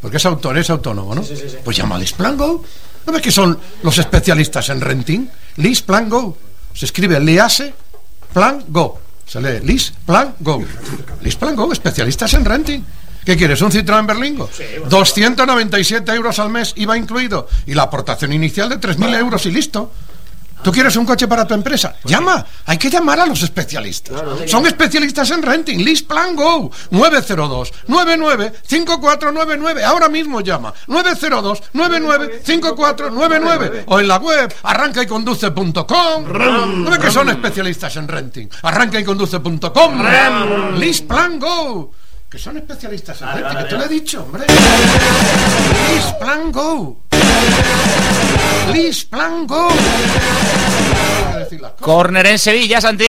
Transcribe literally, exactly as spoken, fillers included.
Porque es autor, es autónomo, ¿no? Sí, sí, sí. Pues llama a Lisplan Go. ¿No ves que son los especialistas en renting? Lisplan Go. Se escribe Lease Plan Go. Se lee Lisplan Go. Lisplan Go, especialistas en renting. ¿Qué quieres? ¿Un Citroën Berlingo? Sí, doscientos noventa y siete euros al mes, I V A incluido. Y la aportación inicial de tres mil euros y listo. ¿Tú quieres un coche para tu empresa? Llama, hay que llamar a los especialistas. Son especialistas en renting. Lisplan Go. nueve cero dos, nueve nueve, cinco cuatro nueve nueve. Ahora mismo llama. nueve cero dos, nueve nueve, cinco cuatro nueve nueve. O en la web arranca y conduce punto com. ¿No ves que son especialistas en renting? arranca y conduce punto com. Lisplan Go. Que son especialistas en renting. Que te lo he dicho, hombre. Lisplan Go. Lisplan Go. Córner en Sevilla, Santi.